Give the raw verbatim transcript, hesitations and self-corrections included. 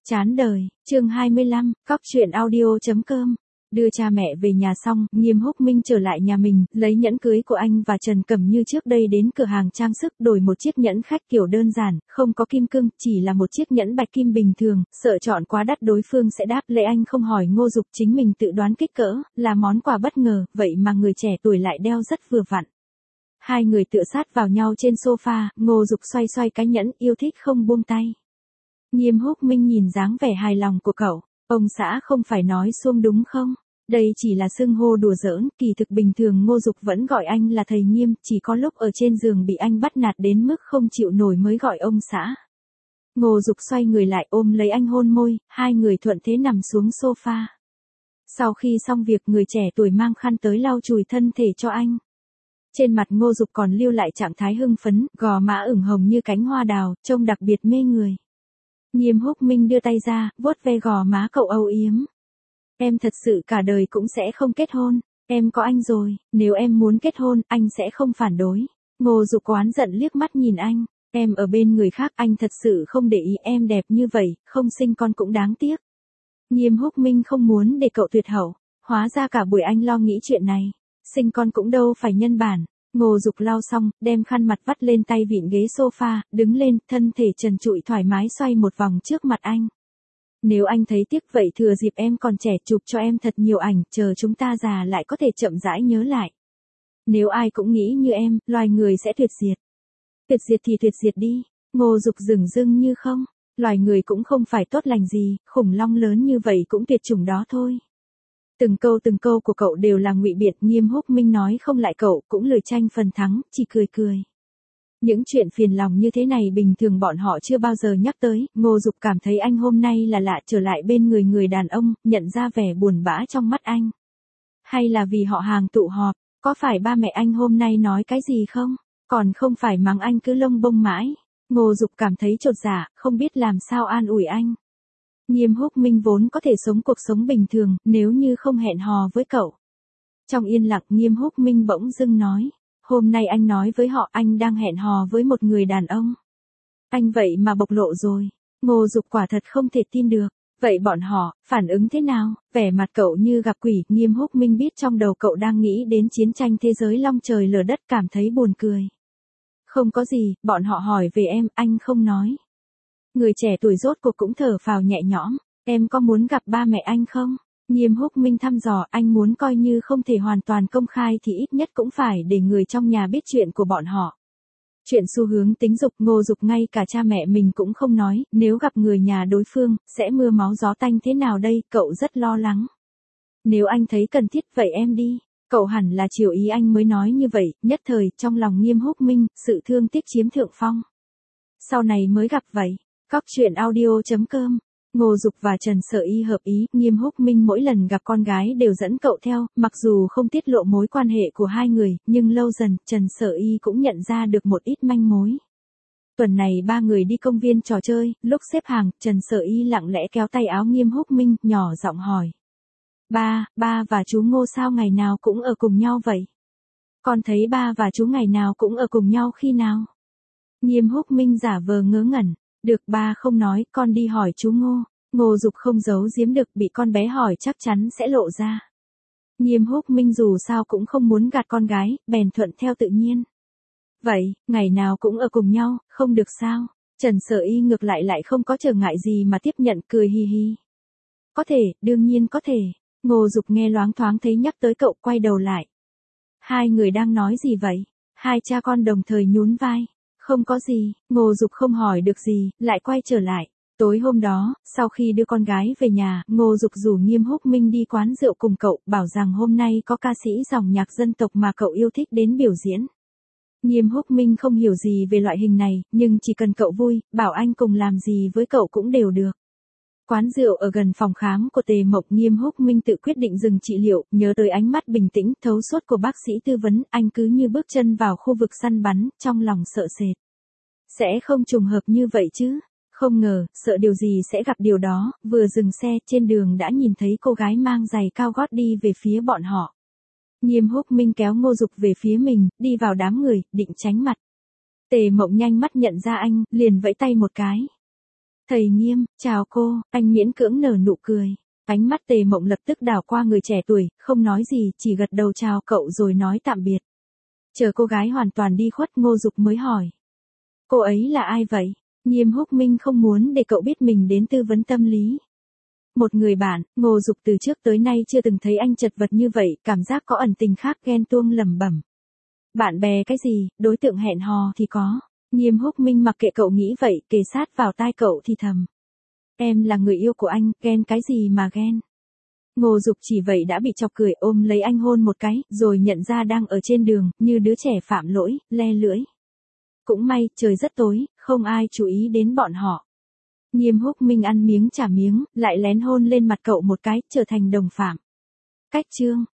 Chán đời, chương hai mươi lăm, cóc truyện audio chấm com. Đưa cha mẹ về nhà xong, Nghiêm Húc Minh trở lại nhà mình, lấy nhẫn cưới của anh và Trần Cẩm Như trước đây đến cửa hàng trang sức đổi một chiếc nhẫn khách kiểu đơn giản, không có kim cương, chỉ là một chiếc nhẫn bạch kim bình thường, sợ chọn quá đắt đối phương sẽ đáp lễ anh không hỏi Ngô Dục chính mình tự đoán kích cỡ, là món quà bất ngờ, vậy mà người trẻ tuổi lại đeo rất vừa vặn. Hai người tựa sát vào nhau trên sofa, Ngô Dục xoay xoay cái nhẫn, yêu thích không buông tay. Nghiêm Húc Minh nhìn dáng vẻ hài lòng của cậu, ông xã không phải nói xuông đúng không? Đây chỉ là xưng hô đùa giỡn, kỳ thực bình thường Ngô Dục vẫn gọi anh là thầy Nghiêm, chỉ có lúc ở trên giường bị anh bắt nạt đến mức không chịu nổi mới gọi ông xã. Ngô Dục xoay người lại ôm lấy anh hôn môi, hai người thuận thế nằm xuống sofa. Sau khi xong việc người trẻ tuổi mang khăn tới lau chùi thân thể cho anh. Trên mặt Ngô Dục còn lưu lại trạng thái hưng phấn, gò má ửng hồng như cánh hoa đào, trông đặc biệt mê người. Nghiêm Húc Minh đưa tay ra, vuốt ve gò má cậu âu yếm. Em thật sự cả đời cũng sẽ không kết hôn, em có anh rồi, nếu em muốn kết hôn, anh sẽ không phản đối. Ngô Dục oán giận liếc mắt nhìn anh, em ở bên người khác anh thật sự không để ý, em đẹp như vậy, không sinh con cũng đáng tiếc. Nghiêm Húc Minh không muốn để cậu tuyệt hậu, hóa ra cả buổi anh lo nghĩ chuyện này, sinh con cũng đâu phải nhân bản. Ngô Dục lau xong, đem khăn mặt vắt lên tay vịn ghế sofa, đứng lên, thân thể trần trụi thoải mái xoay một vòng trước mặt anh. Nếu anh thấy tiếc vậy thừa dịp em còn trẻ chụp cho em thật nhiều ảnh, chờ chúng ta già lại có thể chậm rãi nhớ lại. Nếu ai cũng nghĩ như em, loài người sẽ tuyệt diệt. Tuyệt diệt thì tuyệt diệt đi, Ngô Dục dửng dưng như không, loài người cũng không phải tốt lành gì, khủng long lớn như vậy cũng tuyệt chủng đó thôi. Từng câu từng câu của cậu đều là ngụy biện, Nghiêm Húc Minh nói không lại cậu, cũng lười tranh phần thắng, chỉ cười cười. Những chuyện phiền lòng như thế này bình thường bọn họ chưa bao giờ nhắc tới, Ngô Dục cảm thấy anh hôm nay là lạ trở lại bên người người đàn ông, nhận ra vẻ buồn bã trong mắt anh. Hay là vì họ hàng tụ họp, có phải ba mẹ anh hôm nay nói cái gì không? Còn không phải mắng anh cứ lông bông mãi. Ngô Dục cảm thấy chột dạ, không biết làm sao an ủi anh. Nghiêm Húc Minh vốn có thể sống cuộc sống bình thường, nếu như không hẹn hò với cậu. Trong yên lặng Nghiêm Húc Minh bỗng dưng nói, hôm nay anh nói với họ anh đang hẹn hò với một người đàn ông. Anh vậy mà bộc lộ rồi, Ngô Dục quả thật không thể tin được, vậy bọn họ, phản ứng thế nào? Vẻ mặt cậu như gặp quỷ, Nghiêm Húc Minh biết trong đầu cậu đang nghĩ đến chiến tranh thế giới long trời lở đất cảm thấy buồn cười. Không có gì, bọn họ hỏi về em, anh không nói. Người trẻ tuổi rốt cuộc cũng thở phào nhẹ nhõm, em có muốn gặp ba mẹ anh không? Nghiêm Húc Minh thăm dò, anh muốn coi như không thể hoàn toàn công khai thì ít nhất cũng phải để người trong nhà biết chuyện của bọn họ. Chuyện xu hướng tính dục, Ngô Dục ngay cả cha mẹ mình cũng không nói, nếu gặp người nhà đối phương, sẽ mưa máu gió tanh thế nào đây, cậu rất lo lắng. Nếu anh thấy cần thiết vậy em đi, cậu hẳn là chiều ý anh mới nói như vậy, nhất thời, trong lòng Nghiêm Húc Minh, sự thương tiếc chiếm thượng phong. Sau này mới gặp vậy. Cóc truyện audio chấm com. Ngô Dục và Trần Sở Y hợp ý, Nghiêm Húc Minh mỗi lần gặp con gái đều dẫn cậu theo, mặc dù không tiết lộ mối quan hệ của hai người, nhưng lâu dần, Trần Sở Y cũng nhận ra được một ít manh mối. Tuần này ba người đi công viên trò chơi, lúc xếp hàng, Trần Sở Y lặng lẽ kéo tay áo Nghiêm Húc Minh, nhỏ giọng hỏi. Ba, ba và chú Ngô sao ngày nào cũng ở cùng nhau vậy? Con thấy ba và chú ngày nào cũng ở cùng nhau khi nào? Nghiêm Húc Minh giả vờ ngớ ngẩn. Được, ba không nói, con đi hỏi chú Ngô. Ngô Dục không giấu giếm được, bị con bé hỏi chắc chắn sẽ lộ ra. Nghiêm Húc Minh dù sao cũng không muốn gạt con gái, bèn thuận theo tự nhiên. Vậy, ngày nào cũng ở cùng nhau, không được sao? Trần Sở Y ngược lại lại không có trở ngại gì mà tiếp nhận, cười hi hi. Có thể, đương nhiên có thể. Ngô Dục nghe loáng thoáng thấy nhắc tới cậu, quay đầu lại. Hai người đang nói gì vậy? Hai cha con đồng thời nhún vai. Không có gì, Ngô Dục không hỏi được gì, lại quay trở lại. Tối hôm đó, sau khi đưa con gái về nhà, Ngô Dục rủ Nghiêm Húc Minh đi quán rượu cùng cậu, bảo rằng hôm nay có ca sĩ dòng nhạc dân tộc mà cậu yêu thích đến biểu diễn. Nghiêm Húc Minh không hiểu gì về loại hình này, nhưng chỉ cần cậu vui, bảo anh cùng làm gì với cậu cũng đều được. Quán rượu ở gần phòng khám của Tề Mộc, Nghiêm Húc Minh tự quyết định dừng trị liệu, nhớ tới ánh mắt bình tĩnh, thấu suốt của bác sĩ tư vấn, anh cứ như bước chân vào khu vực săn bắn, trong lòng sợ sệt. Sẽ không trùng hợp như vậy chứ? Không ngờ, sợ điều gì sẽ gặp điều đó, vừa dừng xe, trên đường đã nhìn thấy cô gái mang giày cao gót đi về phía bọn họ. Nghiêm Húc Minh kéo Ngô Dục về phía mình, đi vào đám người, định tránh mặt. Tề Mộng nhanh mắt nhận ra anh, liền vẫy tay một cái. Thầy Nghiêm, chào cô, anh miễn cưỡng nở nụ cười. Ánh mắt Tề Mộng lập tức đảo qua người trẻ tuổi, không nói gì, chỉ gật đầu chào cậu rồi nói tạm biệt. Chờ cô gái hoàn toàn đi khuất, Ngô Dục mới hỏi. Cô ấy là ai vậy? Nghiêm Húc Minh không muốn để cậu biết mình đến tư vấn tâm lý. Một người bạn, Ngô Dục từ trước tới nay chưa từng thấy anh chật vật như vậy, cảm giác có ẩn tình khác, ghen tuông lẩm bẩm. Bạn bè cái gì, đối tượng hẹn hò thì có. Nghiêm Húc Minh mặc kệ cậu nghĩ vậy, kề sát vào tai cậu thì thầm. Em là người yêu của anh, ghen cái gì mà ghen. Ngô Dục chỉ vậy đã bị chọc cười, ôm lấy anh hôn một cái, rồi nhận ra đang ở trên đường, như đứa trẻ phạm lỗi, le lưỡi. Cũng may, trời rất tối, không ai chú ý đến bọn họ. Nghiêm Húc Minh ăn miếng trả miếng, lại lén hôn lên mặt cậu một cái, trở thành đồng phạm. Cách chương.